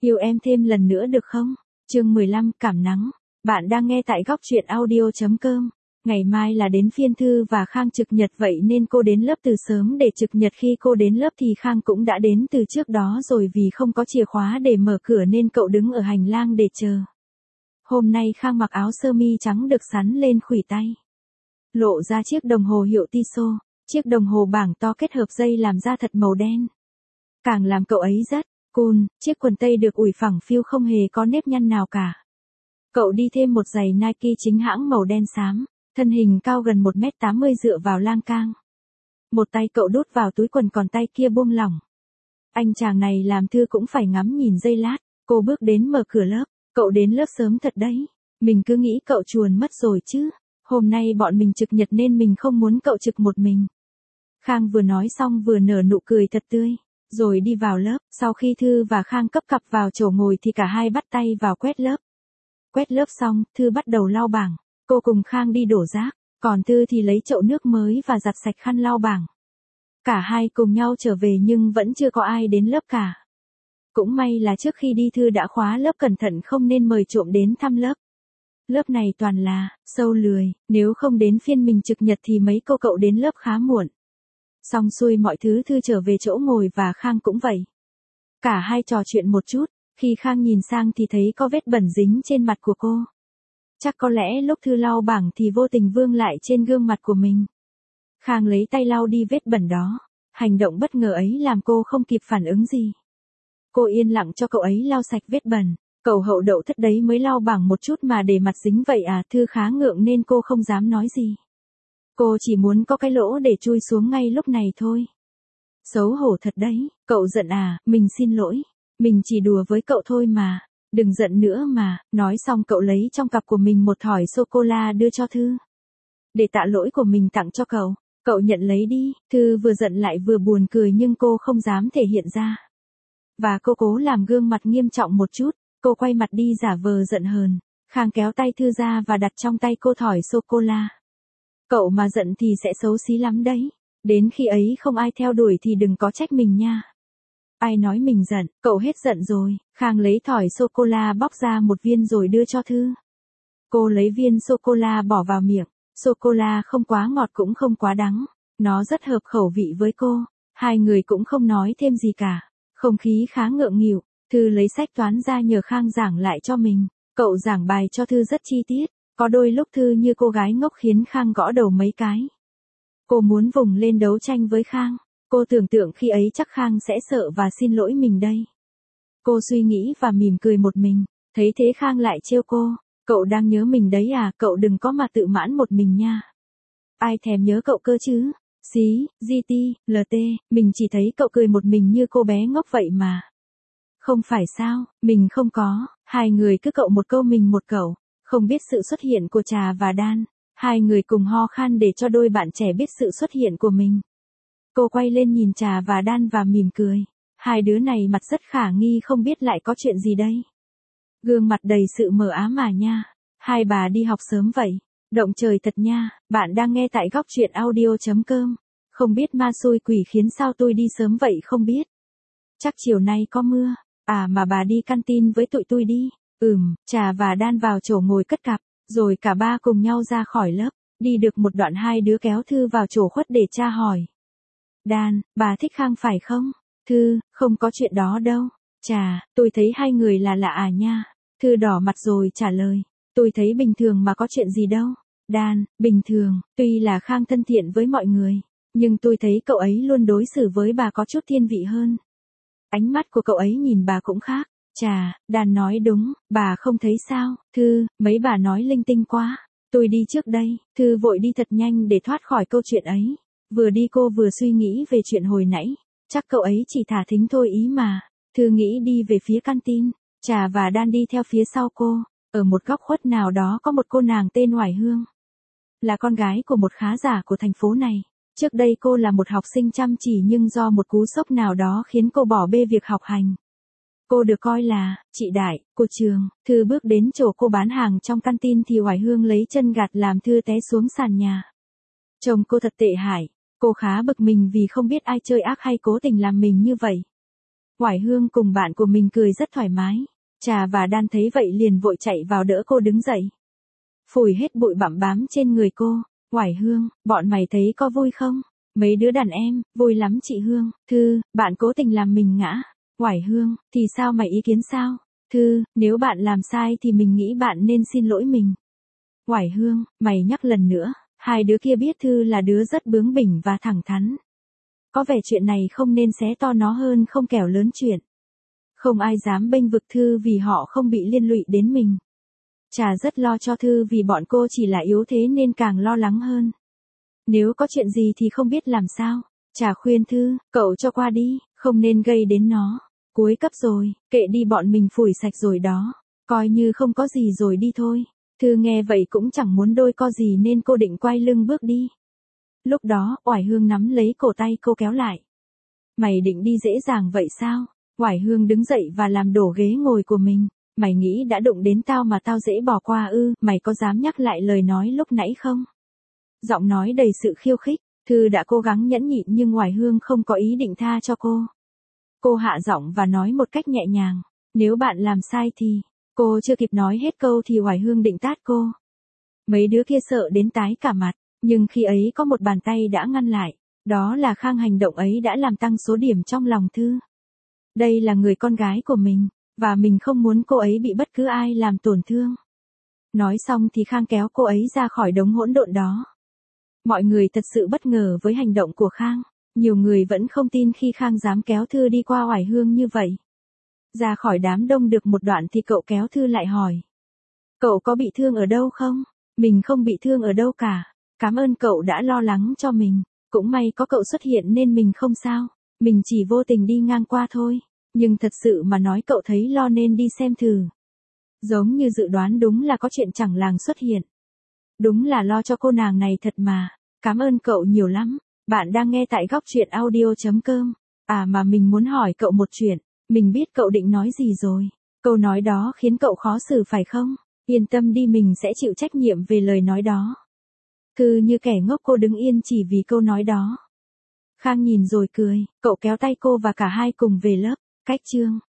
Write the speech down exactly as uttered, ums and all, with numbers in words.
Yêu em thêm lần nữa được không? Chương mười lăm, cảm nắng. Bạn đang nghe tại góc truyện audio chấm com. Ngày mai là đến phiên Thư và Khang trực nhật vậy nên cô đến lớp từ sớm để trực nhật. Khi cô đến lớp thì Khang cũng đã đến từ trước đó rồi, vì không có chìa khóa để mở cửa nên cậu đứng ở hành lang để chờ. Hôm nay Khang mặc áo sơ mi trắng được sắn lên khuỷu tay. Lộ ra chiếc đồng hồ hiệu Tissot, chiếc đồng hồ bảng to kết hợp dây làm ra thật màu đen. Càng làm cậu ấy rất cool, chiếc quần tây được ủi phẳng phiu không hề có nếp nhăn nào cả. Cậu đi thêm một giày Nike chính hãng màu đen xám, thân hình cao gần một mét tám mươi dựa vào lan can. Một tay cậu đút vào túi quần còn tay kia buông lỏng. Anh chàng này làm Thư cũng phải ngắm nhìn giây lát, cô bước đến mở cửa lớp. Cậu đến lớp sớm thật đấy, mình cứ nghĩ cậu chuồn mất rồi chứ. Hôm nay bọn mình trực nhật nên mình không muốn cậu trực một mình. Khang vừa nói xong vừa nở nụ cười thật tươi, rồi đi vào lớp. Sau khi Thư và Khang cấp cặp vào chỗ ngồi thì cả hai bắt tay vào quét lớp. Quét lớp xong, Thư bắt đầu lau bảng, cô cùng Khang đi đổ rác, còn Thư thì lấy chậu nước mới và giặt sạch khăn lau bảng. Cả hai cùng nhau trở về nhưng vẫn chưa có ai đến lớp cả. Cũng may là trước khi đi Thư đã khóa lớp cẩn thận không nên mời trộm đến thăm lớp. Lớp này toàn là sâu lười, nếu không đến phiên mình trực nhật thì mấy cô cậu đến lớp khá muộn. Xong xuôi mọi thứ, Thư trở về chỗ ngồi và Khang cũng vậy. Cả hai trò chuyện một chút, khi Khang nhìn sang thì thấy có vết bẩn dính trên mặt của cô. Chắc có lẽ lúc Thư lau bảng thì vô tình vương lại trên gương mặt của mình. Khang lấy tay lau đi vết bẩn đó, hành động bất ngờ ấy làm cô không kịp phản ứng gì. Cô yên lặng cho cậu ấy lau sạch vết bẩn. Cậu hậu đậu thất đấy mới lau bảng một chút mà để mặt dính vậy à? Thư khá ngượng nên cô không dám nói gì. Cô chỉ muốn có cái lỗ để chui xuống ngay lúc này thôi. Xấu hổ thật đấy, cậu giận à? Mình xin lỗi, mình chỉ đùa với cậu thôi mà, đừng giận nữa mà. Nói xong cậu lấy trong cặp của mình một thỏi sô-cô-la đưa cho Thư. Để tạ lỗi của mình tặng cho cậu, cậu nhận lấy đi. Thư vừa giận lại vừa buồn cười nhưng cô không dám thể hiện ra. Và cô cố làm gương mặt nghiêm trọng một chút, cô quay mặt đi giả vờ giận hờn. Khang kéo tay Thư ra và đặt trong tay cô thỏi sô-cô-la. Cậu mà giận thì sẽ xấu xí lắm đấy, đến khi ấy không ai theo đuổi thì đừng có trách mình nha. Ai nói mình giận, cậu hết giận rồi. Khang lấy thỏi sô-cô-la bóc ra một viên rồi đưa cho Thư. Cô lấy viên sô-cô-la bỏ vào miệng, sô-cô-la không quá ngọt cũng không quá đắng, nó rất hợp khẩu vị với cô. Hai người cũng không nói thêm gì cả, không khí khá ngượng nghịu. Thư lấy sách toán ra nhờ Khang giảng lại cho mình. Cậu giảng bài cho Thư rất chi tiết, có đôi lúc Thư như cô gái ngốc khiến Khang gõ đầu mấy cái. Cô muốn vùng lên đấu tranh với Khang. Cô tưởng tượng khi ấy chắc Khang sẽ sợ và xin lỗi mình đây. Cô suy nghĩ và mỉm cười một mình. Thấy thế Khang lại trêu cô. Cậu đang nhớ mình đấy à? Cậu đừng có mà tự mãn một mình nha. Ai thèm nhớ cậu cơ chứ? Xí, giê tê, lờ tê, mình chỉ thấy cậu cười một mình như cô bé ngốc vậy mà. Không phải sao, mình không có. Hai người cứ cậu một câu mình một cậu. Không biết sự xuất hiện của Trà và Đan. Hai người cùng ho khan để cho đôi bạn trẻ biết sự xuất hiện của mình. Cô quay lên nhìn Trà và Đan và mỉm cười. Hai đứa này mặt rất khả nghi, không biết lại có chuyện gì đây. Gương mặt đầy sự mờ ám mà nha. Hai bà đi học sớm vậy. Động trời thật nha. Bạn đang nghe tại góc truyện audio chấm com. Không biết ma xui quỷ khiến sao tôi đi sớm vậy không biết. Chắc chiều nay có mưa. À mà bà đi canteen với tụi tôi đi. Ừm, Trà và Đan vào chỗ ngồi cất cặp, rồi cả ba cùng nhau ra khỏi lớp. Đi được một đoạn hai đứa kéo Thư vào chỗ khuất để tra hỏi. Đan, bà thích Khang phải không? Thư, không có chuyện đó đâu. Trà, tôi thấy hai người là lạ à nha. Thư đỏ mặt rồi trả lời. Tôi thấy bình thường mà có chuyện gì đâu. Đan, bình thường, tuy là Khang thân thiện với mọi người, nhưng tôi thấy cậu ấy luôn đối xử với bà có chút thiên vị hơn. Ánh mắt của cậu ấy nhìn bà cũng khác. Chà, Đan nói đúng, bà không thấy sao? Thư, mấy bà nói linh tinh quá. Tôi đi trước đây. Thư vội đi thật nhanh để thoát khỏi câu chuyện ấy. Vừa đi cô vừa suy nghĩ về chuyện hồi nãy. Chắc cậu ấy chỉ thả thính thôi ý mà. Thư nghĩ đi về phía canteen. Trà và Đan đi theo phía sau cô. Ở một góc khuất nào đó có một cô nàng tên Hoài Hương. Là con gái của một khá giả của thành phố này. Trước đây cô là một học sinh chăm chỉ nhưng do một cú sốc nào đó khiến cô bỏ bê việc học hành. Cô được coi là chị đại của trường. Thư bước đến chỗ cô bán hàng trong canteen thì Hoài Hương lấy chân gạt làm Thư té xuống sàn nhà. Trông cô thật tệ hại. Cô khá bực mình vì không biết ai chơi ác hay cố tình làm mình như vậy. Oải Hương cùng bạn của mình cười rất thoải mái. Trà và Đan thấy vậy liền vội chạy vào đỡ cô đứng dậy. Phủi hết bụi bặm bám trên người cô. Oải Hương, bọn mày thấy có vui không? Mấy đứa đàn em, vui lắm chị Hương. Thư, bạn cố tình làm mình ngã. Oải Hương, thì sao mày ý kiến sao? Thư, nếu bạn làm sai thì mình nghĩ bạn nên xin lỗi mình. Oải Hương, mày nhắc lần nữa. Hai đứa kia biết Thư là đứa rất bướng bỉnh và thẳng thắn. Có vẻ chuyện này không nên xé to nó hơn không kẻo lớn chuyện. Không ai dám bênh vực Thư vì họ không bị liên lụy đến mình. Trà rất lo cho Thư vì bọn cô chỉ là yếu thế nên càng lo lắng hơn. Nếu có chuyện gì thì không biết làm sao. Trà khuyên Thư, cậu cho qua đi, không nên gây đến nó. Cuối cấp rồi, kệ đi bọn mình phủi sạch rồi đó. Coi như không có gì rồi đi thôi. Thư nghe vậy cũng chẳng muốn đôi co gì nên cô định quay lưng bước đi. Lúc đó, Oải Hương nắm lấy cổ tay cô kéo lại. Mày định đi dễ dàng vậy sao? Oải Hương đứng dậy và làm đổ ghế ngồi của mình. Mày nghĩ đã đụng đến tao mà tao dễ bỏ qua ư? Mày có dám nhắc lại lời nói lúc nãy không? Giọng nói đầy sự khiêu khích. Thư đã cố gắng nhẫn nhịn nhưng Oải Hương không có ý định tha cho cô. Cô hạ giọng và nói một cách nhẹ nhàng. Nếu bạn làm sai thì... Cô chưa kịp nói hết câu thì Oải Hương định tát cô. Mấy đứa kia sợ đến tái cả mặt. Nhưng khi ấy có một bàn tay đã ngăn lại. Đó là Khang. Hành động ấy đã làm tăng số điểm trong lòng Thư. Đây là người con gái của mình. Và mình không muốn cô ấy bị bất cứ ai làm tổn thương. Nói xong thì Khang kéo cô ấy ra khỏi đống hỗn độn đó. Mọi người thật sự bất ngờ với hành động của Khang. Nhiều người vẫn không tin khi Khang dám kéo Thư đi qua Oải Hương như vậy. Ra khỏi đám đông được một đoạn thì cậu kéo Thư lại hỏi. Cậu có bị thương ở đâu không? Mình không bị thương ở đâu cả. Cảm ơn cậu đã lo lắng cho mình. Cũng may có cậu xuất hiện nên mình không sao. Mình chỉ vô tình đi ngang qua thôi. Nhưng thật sự mà nói cậu thấy lo nên đi xem thử. Giống như dự đoán đúng là có chuyện chẳng làng xuất hiện. Đúng là lo cho cô nàng này thật mà. Cảm ơn cậu nhiều lắm. Bạn đang nghe tại góc truyện audio.com. À mà mình muốn hỏi cậu một chuyện. Mình biết cậu định nói gì rồi. Câu nói đó khiến cậu khó xử phải không? Yên tâm đi, mình sẽ chịu trách nhiệm về lời nói đó. Cứ như kẻ ngốc cô đứng yên chỉ vì câu nói đó. Khang nhìn rồi cười, cậu kéo tay cô và cả hai cùng về lớp. Cách chương